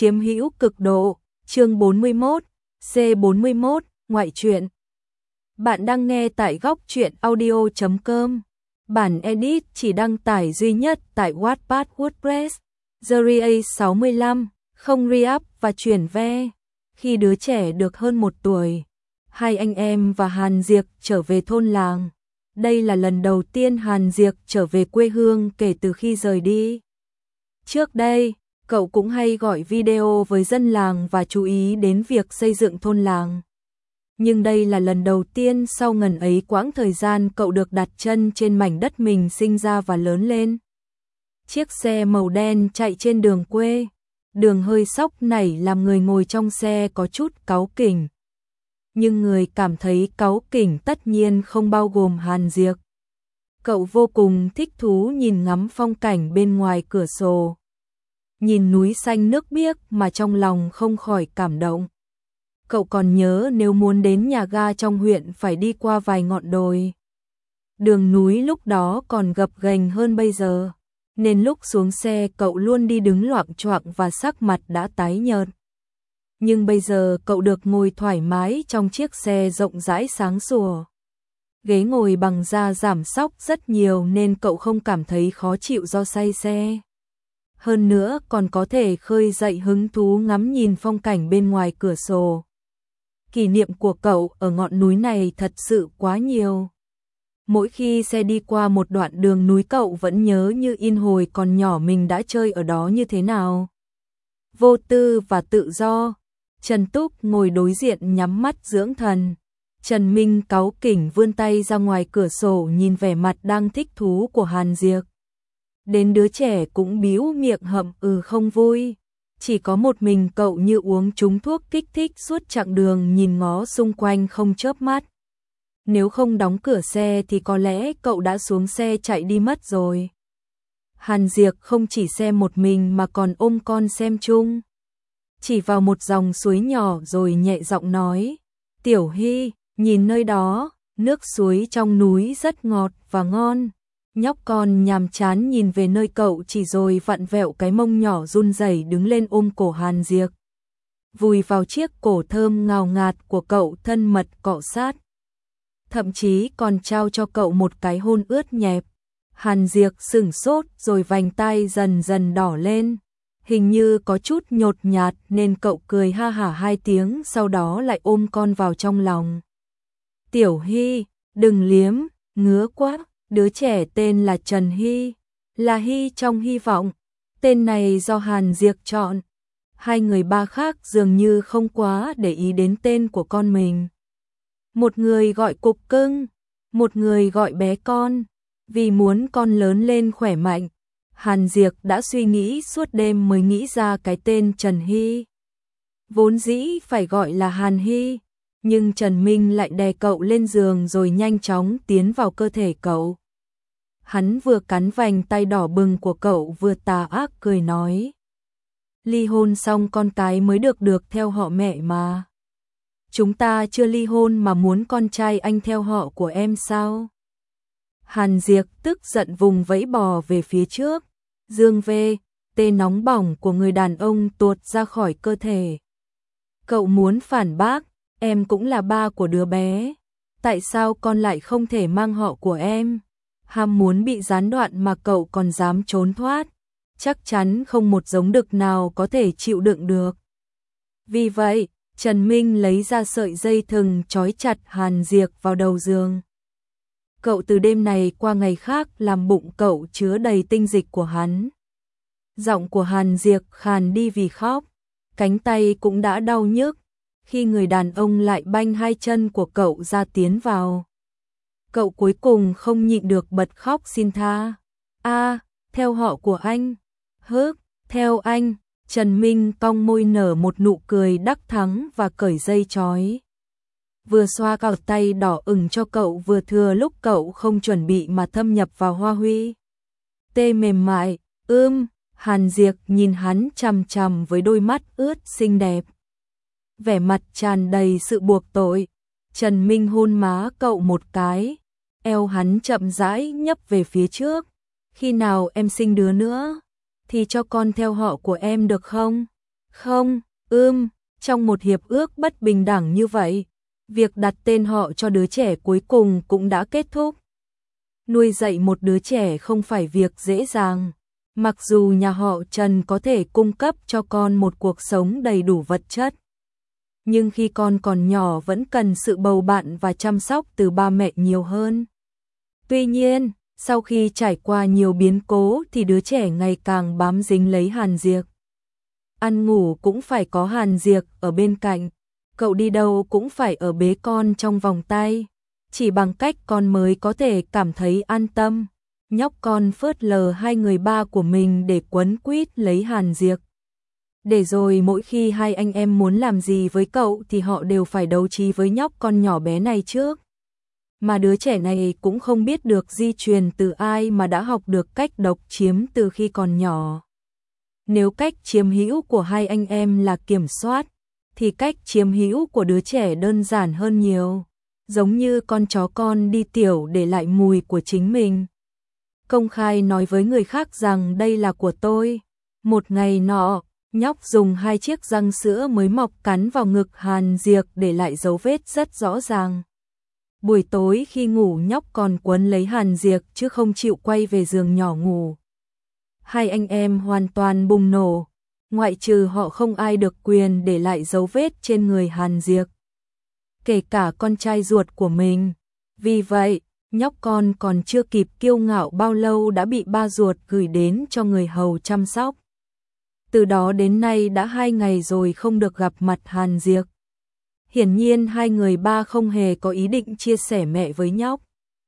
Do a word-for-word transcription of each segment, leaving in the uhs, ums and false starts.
chiếm hữu cực độ, chương bốn mươi mốt, C bốn mươi mốt, ngoại truyện. Bạn đang nghe tại góc truyện audio chấm com. Bản edit chỉ đăng tải duy nhất tại Wattpad WordPress. Series sáu mươi lăm, không re-up và chuyển ve. Khi đứa trẻ được hơn một tuổi, hai anh em và Hàn Diệc trở về thôn làng. Đây là lần đầu tiên Hàn Diệc trở về quê hương kể từ khi rời đi. Trước đây, cậu cũng hay gọi video với dân làng và chú ý đến việc xây dựng thôn làng. Nhưng đây là lần đầu tiên sau ngần ấy quãng thời gian cậu được đặt chân trên mảnh đất mình sinh ra và lớn lên. Chiếc xe màu đen chạy trên đường quê, đường hơi sóc nảy làm người ngồi trong xe có chút cáu kỉnh. Nhưng người cảm thấy cáu kỉnh tất nhiên không bao gồm Hàn Diệc. Cậu vô cùng thích thú nhìn ngắm phong cảnh bên ngoài cửa sổ. Nhìn núi xanh nước biếc mà trong lòng không khỏi cảm động. Cậu còn nhớ nếu muốn đến nhà ga trong huyện phải đi qua vài ngọn đồi. Đường núi lúc đó còn gập ghềnh hơn bây giờ, nên lúc xuống xe cậu luôn đi đứng loạng choạng và sắc mặt đã tái nhợt. Nhưng bây giờ cậu được ngồi thoải mái trong chiếc xe rộng rãi sáng sủa. Ghế ngồi bằng da giảm xóc rất nhiều nên cậu không cảm thấy khó chịu do say xe. Hơn nữa còn có thể khơi dậy hứng thú ngắm nhìn phong cảnh bên ngoài cửa sổ. Kỷ niệm của cậu ở ngọn núi này thật sự quá nhiều. Mỗi khi xe đi qua một đoạn đường núi cậu vẫn nhớ như in hồi còn nhỏ mình đã chơi ở đó như thế nào. Vô tư và tự do. Trần Túc ngồi đối diện nhắm mắt dưỡng thần. Trần Minh cáu kỉnh vươn tay ra ngoài cửa sổ nhìn vẻ mặt đang thích thú của Hàn Diệc. Đến đứa trẻ cũng bĩu miệng hậm ừ không vui. Chỉ có một mình cậu như uống trúng thuốc kích thích suốt chặng đường nhìn ngó xung quanh không chớp mắt. Nếu không đóng cửa xe thì có lẽ cậu đã xuống xe chạy đi mất rồi. Hàn Diệc không chỉ xem một mình mà còn ôm con xem chung. Chỉ vào một dòng suối nhỏ rồi nhẹ giọng nói. Tiểu Hy, nhìn nơi đó, nước suối trong núi rất ngọt và ngon. Nhóc con nhàm chán nhìn về nơi cậu chỉ rồi vặn vẹo cái mông nhỏ run rẩy đứng lên ôm cổ Hàn Diệc. Vùi vào chiếc cổ thơm ngào ngạt của cậu thân mật cọ sát. Thậm chí còn trao cho cậu một cái hôn ướt nhẹp. Hàn Diệc sửng sốt rồi vành tai dần dần đỏ lên. Hình như có chút nhột nhạt nên cậu cười ha hả hai tiếng sau đó lại ôm con vào trong lòng. Tiểu Hy, đừng liếm, ngứa quá. Đứa trẻ tên là Trần Hy, là Hy trong hy vọng. Tên này do Hàn Diệc chọn. Hai người ba khác dường như không quá để ý đến tên của con mình. Một người gọi cục cưng, một người gọi bé con. Vì muốn con lớn lên khỏe mạnh, Hàn Diệc đã suy nghĩ suốt đêm mới nghĩ ra cái tên Trần Hy. Vốn dĩ phải gọi là Hàn Hy, nhưng Trần Minh lại đè cậu lên giường rồi nhanh chóng tiến vào cơ thể cậu. Hắn vừa cắn vành tay đỏ bừng của cậu vừa tà ác cười nói. Ly hôn xong con cái mới được được theo họ mẹ mà. Chúng ta chưa ly hôn mà muốn con trai anh theo họ của em sao? Hàn Diệc tức giận vùng vẫy bò về phía trước. Dương về, tê nóng bỏng của người đàn ông tuột ra khỏi cơ thể. Cậu muốn phản bác, em cũng là ba của đứa bé. Tại sao con lại không thể mang họ của em? Ham muốn bị gián đoạn mà cậu còn dám trốn thoát. Chắc chắn không một giống đực nào có thể chịu đựng được. Vì vậy, Trần Minh lấy ra sợi dây thừng trói chặt Hàn Diệc vào đầu giường. Cậu từ đêm này qua ngày khác làm bụng cậu chứa đầy tinh dịch của hắn. Giọng của Hàn Diệc khàn đi vì khóc. Cánh tay cũng đã đau nhức. Khi người đàn ông lại banh hai chân của cậu ra tiến vào. Cậu cuối cùng không nhịn được bật khóc xin tha. A, theo họ của anh. Hức, theo anh. Trần Minh cong môi nở một nụ cười đắc thắng và cởi dây trói. Vừa xoa cào tay đỏ ửng cho cậu vừa thừa lúc cậu không chuẩn bị mà thâm nhập vào hoa huy. Tê mềm mại, ưm, Hàn Diệc nhìn hắn chằm chằm với đôi mắt ướt xinh đẹp. Vẻ mặt tràn đầy sự buộc tội. Trần Minh hôn má cậu một cái. Eo hắn chậm rãi nhấp về phía trước. Khi nào em sinh đứa nữa, thì cho con theo họ của em được không? Không, ưm, trong một hiệp ước bất bình đẳng như vậy, việc đặt tên họ cho đứa trẻ cuối cùng cũng đã kết thúc. Nuôi dạy một đứa trẻ không phải việc dễ dàng. Mặc dù nhà họ Trần có thể cung cấp cho con một cuộc sống đầy đủ vật chất, nhưng khi con còn nhỏ vẫn cần sự bầu bạn và chăm sóc từ ba mẹ nhiều hơn. Tuy nhiên, sau khi trải qua nhiều biến cố thì đứa trẻ ngày càng bám dính lấy Hàn Diệc. Ăn ngủ cũng phải có Hàn Diệc ở bên cạnh, cậu đi đâu cũng phải ở bế con trong vòng tay. Chỉ bằng cách con mới có thể cảm thấy an tâm. Nhóc con phớt lờ hai người ba của mình để quấn quýt lấy Hàn Diệc. Để rồi mỗi khi hai anh em muốn làm gì với cậu thì họ đều phải đấu trí với nhóc con nhỏ bé này trước. Mà đứa trẻ này cũng không biết được di truyền từ ai mà đã học được cách độc chiếm từ khi còn nhỏ. Nếu cách chiếm hữu của hai anh em là kiểm soát, thì cách chiếm hữu của đứa trẻ đơn giản hơn nhiều. Giống như con chó con đi tiểu để lại mùi của chính mình. Công khai nói với người khác rằng đây là của tôi. Một ngày nọ, nhóc dùng hai chiếc răng sữa mới mọc cắn vào ngực Hàn Diệc để lại dấu vết rất rõ ràng. Buổi tối khi ngủ nhóc còn quấn lấy Hàn Diệc chứ không chịu quay về giường nhỏ ngủ. Hai anh em hoàn toàn bùng nổ, ngoại trừ họ không ai được quyền để lại dấu vết trên người Hàn Diệc, kể cả con trai ruột của mình. Vì vậy, nhóc con còn chưa kịp kiêu ngạo bao lâu đã bị ba ruột gửi đến cho người hầu chăm sóc. Từ đó đến nay đã hai ngày rồi không được gặp mặt Hàn Diệc. Hiển nhiên hai người ba không hề có ý định chia sẻ mẹ với nhóc.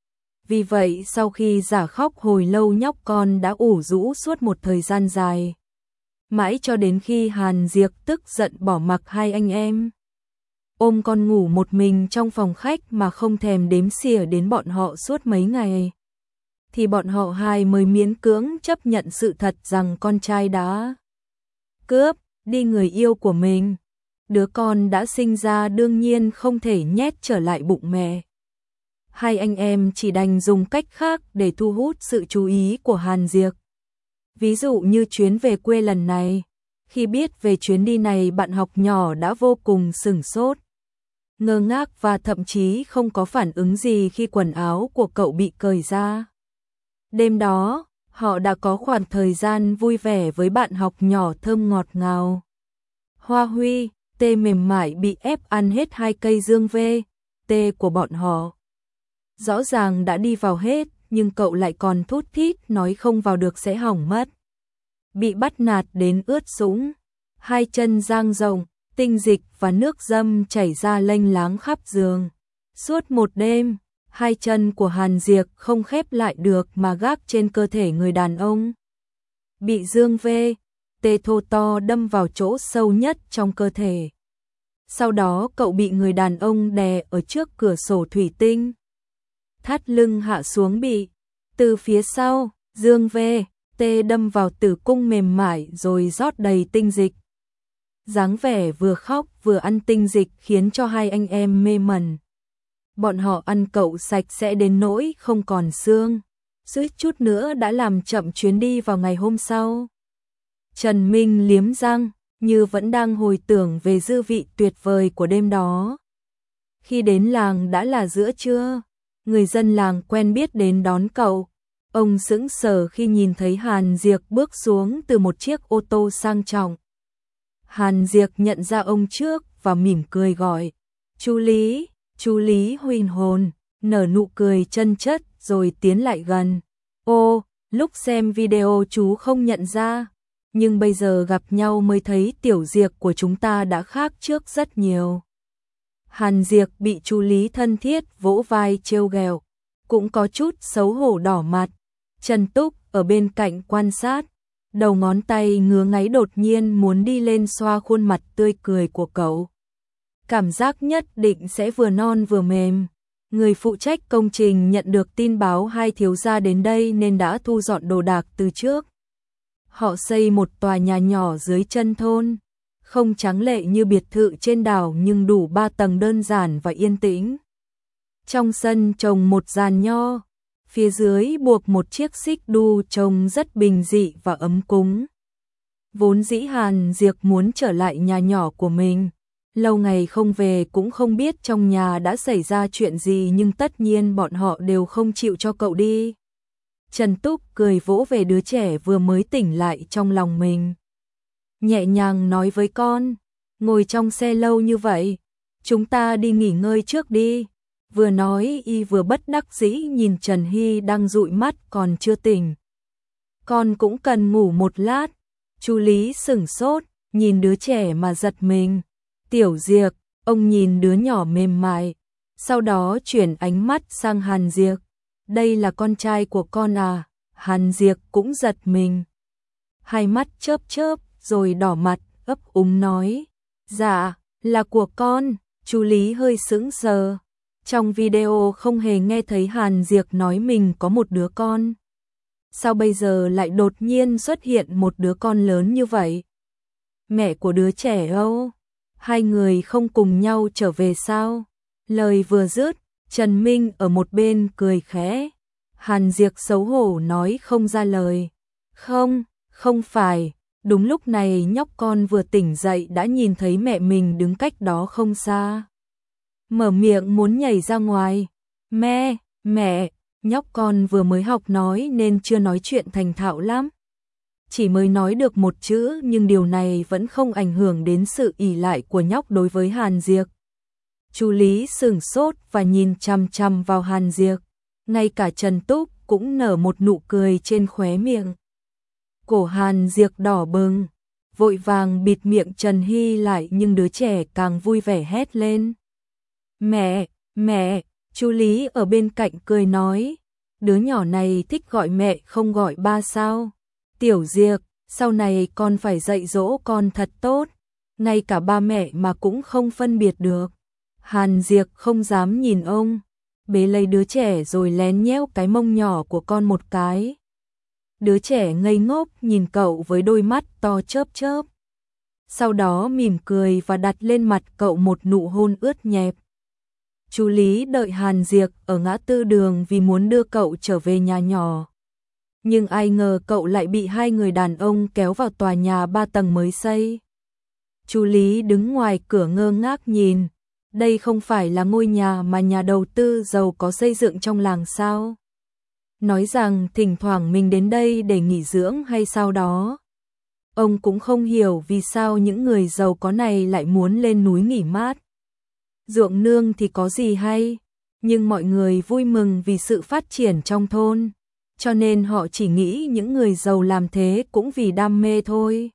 Vì vậy sau khi giả khóc hồi lâu nhóc con đã ủ rũ suốt một thời gian dài. Mãi cho đến khi Hàn Diệc tức giận bỏ mặc hai anh em. Ôm con ngủ một mình trong phòng khách mà không thèm đếm xỉa đến bọn họ suốt mấy ngày. Thì bọn họ hai mới miễn cưỡng chấp nhận sự thật rằng con trai đã cướp đi người yêu của mình. Đứa con đã sinh ra đương nhiên không thể nhét trở lại bụng mẹ. Hai anh em chỉ đành dùng cách khác để thu hút sự chú ý của Hàn Diệc. Ví dụ như chuyến về quê lần này. Khi biết về chuyến đi này bạn học nhỏ đã vô cùng sửng sốt, ngơ ngác và thậm chí không có phản ứng gì khi quần áo của cậu bị cởi ra. Đêm đó, họ đã có khoảng thời gian vui vẻ với bạn học nhỏ thơm ngọt ngào. Hoa Huy, tê mềm mại bị ép ăn hết hai cây dương vê, tê của bọn họ. Rõ ràng đã đi vào hết, nhưng cậu lại còn thút thít nói không vào được sẽ hỏng mất. Bị bắt nạt đến ướt sũng, hai chân dang rộng, tinh dịch và nước dâm chảy ra lênh láng khắp giường. Suốt một đêm, hai chân của Hàn Diệc không khép lại được mà gác trên cơ thể người đàn ông. Bị dương vê, tê thô to đâm vào chỗ sâu nhất trong cơ thể. Sau đó cậu bị người đàn ông đè ở trước cửa sổ thủy tinh. Thắt lưng hạ xuống bị, từ phía sau, dương vê, tê đâm vào tử cung mềm mại rồi rót đầy tinh dịch. Dáng vẻ vừa khóc vừa ăn tinh dịch khiến cho hai anh em mê mẩn. Bọn họ ăn cậu sạch sẽ đến nỗi không còn xương, suýt chút nữa đã làm chậm chuyến đi vào ngày hôm sau. Trần Minh liếm răng, như vẫn đang hồi tưởng về dư vị tuyệt vời của đêm đó. Khi đến làng đã là giữa trưa, người dân làng quen biết đến đón cậu. Ông sững sờ khi nhìn thấy Hàn Diệc bước xuống từ một chiếc ô tô sang trọng. Hàn Diệc nhận ra ông trước và mỉm cười gọi, "Chú Lý." Chú Lý huỳnh hồn, nở nụ cười chân chất rồi tiến lại gần. "Ô, lúc xem video chú không nhận ra, nhưng bây giờ gặp nhau mới thấy tiểu Diệc của chúng ta đã khác trước rất nhiều." Hàn Diệc bị chú Lý thân thiết vỗ vai trêu ghẹo, cũng có chút xấu hổ đỏ mặt. Trần Túc ở bên cạnh quan sát, đầu ngón tay ngứa ngáy đột nhiên muốn đi lên xoa khuôn mặt tươi cười của cậu. Cảm giác nhất định sẽ vừa non vừa mềm. Người phụ trách công trình nhận được tin báo hai thiếu gia đến đây nên đã thu dọn đồ đạc từ trước. Họ xây một tòa nhà nhỏ dưới chân thôn, không tráng lệ như biệt thự trên đảo nhưng đủ ba tầng đơn giản và yên tĩnh. Trong sân trồng một giàn nho, phía dưới buộc một chiếc xích đu trông rất bình dị và ấm cúng. Vốn dĩ Hàn Diệp muốn trở lại nhà nhỏ của mình. Lâu ngày không về cũng không biết trong nhà đã xảy ra chuyện gì, nhưng tất nhiên bọn họ đều không chịu cho cậu đi. Trần Túc cười vỗ về đứa trẻ vừa mới tỉnh lại trong lòng mình. Nhẹ nhàng nói với con, ngồi trong xe lâu như vậy, chúng ta đi nghỉ ngơi trước đi. Vừa nói y vừa bất đắc dĩ nhìn Trần Hy đang dụi mắt còn chưa tỉnh. Con cũng cần ngủ một lát. Chu Lý sửng sốt, nhìn đứa trẻ mà giật mình. Tiểu Diệp, ông nhìn đứa nhỏ mềm mại, sau đó chuyển ánh mắt sang Hàn Diệp. Đây là con trai của con à? Hàn Diệp cũng giật mình. Hai mắt chớp chớp rồi đỏ mặt, ấp úng nói. Dạ, là của con. Chu Lý hơi sững sờ. Trong video không hề nghe thấy Hàn Diệp nói mình có một đứa con. Sao bây giờ lại đột nhiên xuất hiện một đứa con lớn như vậy? Mẹ của đứa trẻ âu? Hai người không cùng nhau trở về sao? Lời vừa dứt, Trần Minh ở một bên cười khẽ. Hàn Diệp xấu hổ nói không ra lời. Không, không phải. Đúng lúc này nhóc con vừa tỉnh dậy đã nhìn thấy mẹ mình đứng cách đó không xa. Mở miệng muốn nhảy ra ngoài. Mẹ, mẹ, nhóc con vừa mới học nói nên chưa nói chuyện thành thạo lắm. Chỉ mới nói được một chữ, nhưng điều này vẫn không ảnh hưởng đến sự ỷ lại của nhóc đối với Hàn Diệp. Chu Lý sửng sốt và nhìn chằm chằm vào Hàn Diệp. Ngay cả Trần Túc cũng nở một nụ cười trên khóe miệng. Cổ Hàn Diệp đỏ bừng, vội vàng bịt miệng Trần Hy lại, nhưng đứa trẻ càng vui vẻ hét lên. Mẹ, mẹ, Chu Lý ở bên cạnh cười nói. Đứa nhỏ này thích gọi mẹ không gọi ba sao? Tiểu Diệp, sau này con phải dạy dỗ con thật tốt. Ngay cả ba mẹ mà cũng không phân biệt được. Hàn Diệp không dám nhìn ông, bế lấy đứa trẻ rồi lén nhéo cái mông nhỏ của con một cái. Đứa trẻ ngây ngốc nhìn cậu với đôi mắt to chớp chớp. Sau đó mỉm cười và đặt lên mặt cậu một nụ hôn ướt nhẹp. Chu Lý đợi Hàn Diệp ở ngã tư đường vì muốn đưa cậu trở về nhà nhỏ. Nhưng ai ngờ cậu lại bị hai người đàn ông kéo vào tòa nhà ba tầng mới xây. Chu Lý đứng ngoài cửa ngơ ngác nhìn. Đây không phải là ngôi nhà mà nhà đầu tư giàu có xây dựng trong làng sao? Nói rằng thỉnh thoảng mình đến đây để nghỉ dưỡng hay sao đó. Ông cũng không hiểu vì sao những người giàu có này lại muốn lên núi nghỉ mát. Ruộng nương thì có gì hay, nhưng mọi người vui mừng vì sự phát triển trong thôn, cho nên họ chỉ nghĩ những người giàu làm thế cũng vì đam mê thôi.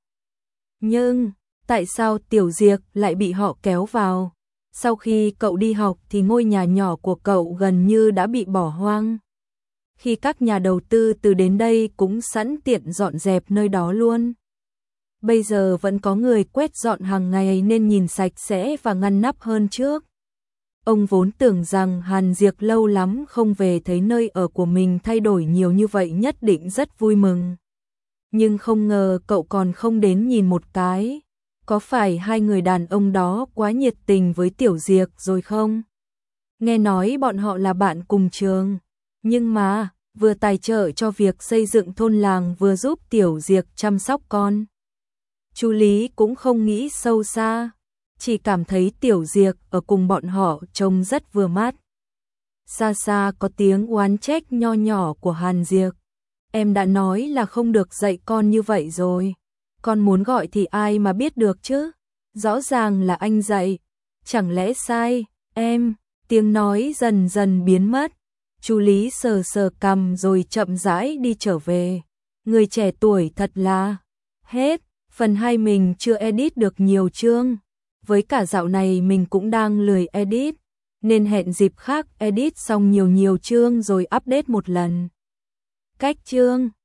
Nhưng, tại sao Tiểu Diệp lại bị họ kéo vào? Sau khi cậu đi học thì ngôi nhà nhỏ của cậu gần như đã bị bỏ hoang. Khi các nhà đầu tư từ đến đây cũng sẵn tiện dọn dẹp nơi đó luôn. Bây giờ vẫn có người quét dọn hàng ngày nên nhìn sạch sẽ và ngăn nắp hơn trước. Ông vốn tưởng rằng Hàn Diệp lâu lắm không về thấy nơi ở của mình thay đổi nhiều như vậy nhất định rất vui mừng. Nhưng không ngờ cậu còn không đến nhìn một cái. Có phải hai người đàn ông đó quá nhiệt tình với Tiểu Diệp rồi không? Nghe nói bọn họ là bạn cùng trường. Nhưng mà, vừa tài trợ cho việc xây dựng thôn làng vừa giúp Tiểu Diệp chăm sóc con. Chu Lý cũng không nghĩ sâu xa, chỉ cảm thấy Tiểu Diệp ở cùng bọn họ trông rất vừa mắt. Xa xa có tiếng oán trách nho nhỏ của Hàn Diệp. Em đã nói là không được dạy con như vậy rồi. Con muốn gọi thì ai mà biết được chứ? Rõ ràng là anh dạy. Chẳng lẽ sai? Em, tiếng nói dần dần biến mất. Chu Lý sờ sờ cằm rồi chậm rãi đi trở về. Người trẻ tuổi thật là... Hết, phần hai mình chưa edit được nhiều chương. Với cả dạo này mình cũng đang lười edit, nên hẹn dịp khác edit xong nhiều nhiều chương rồi update một lần. Cách chương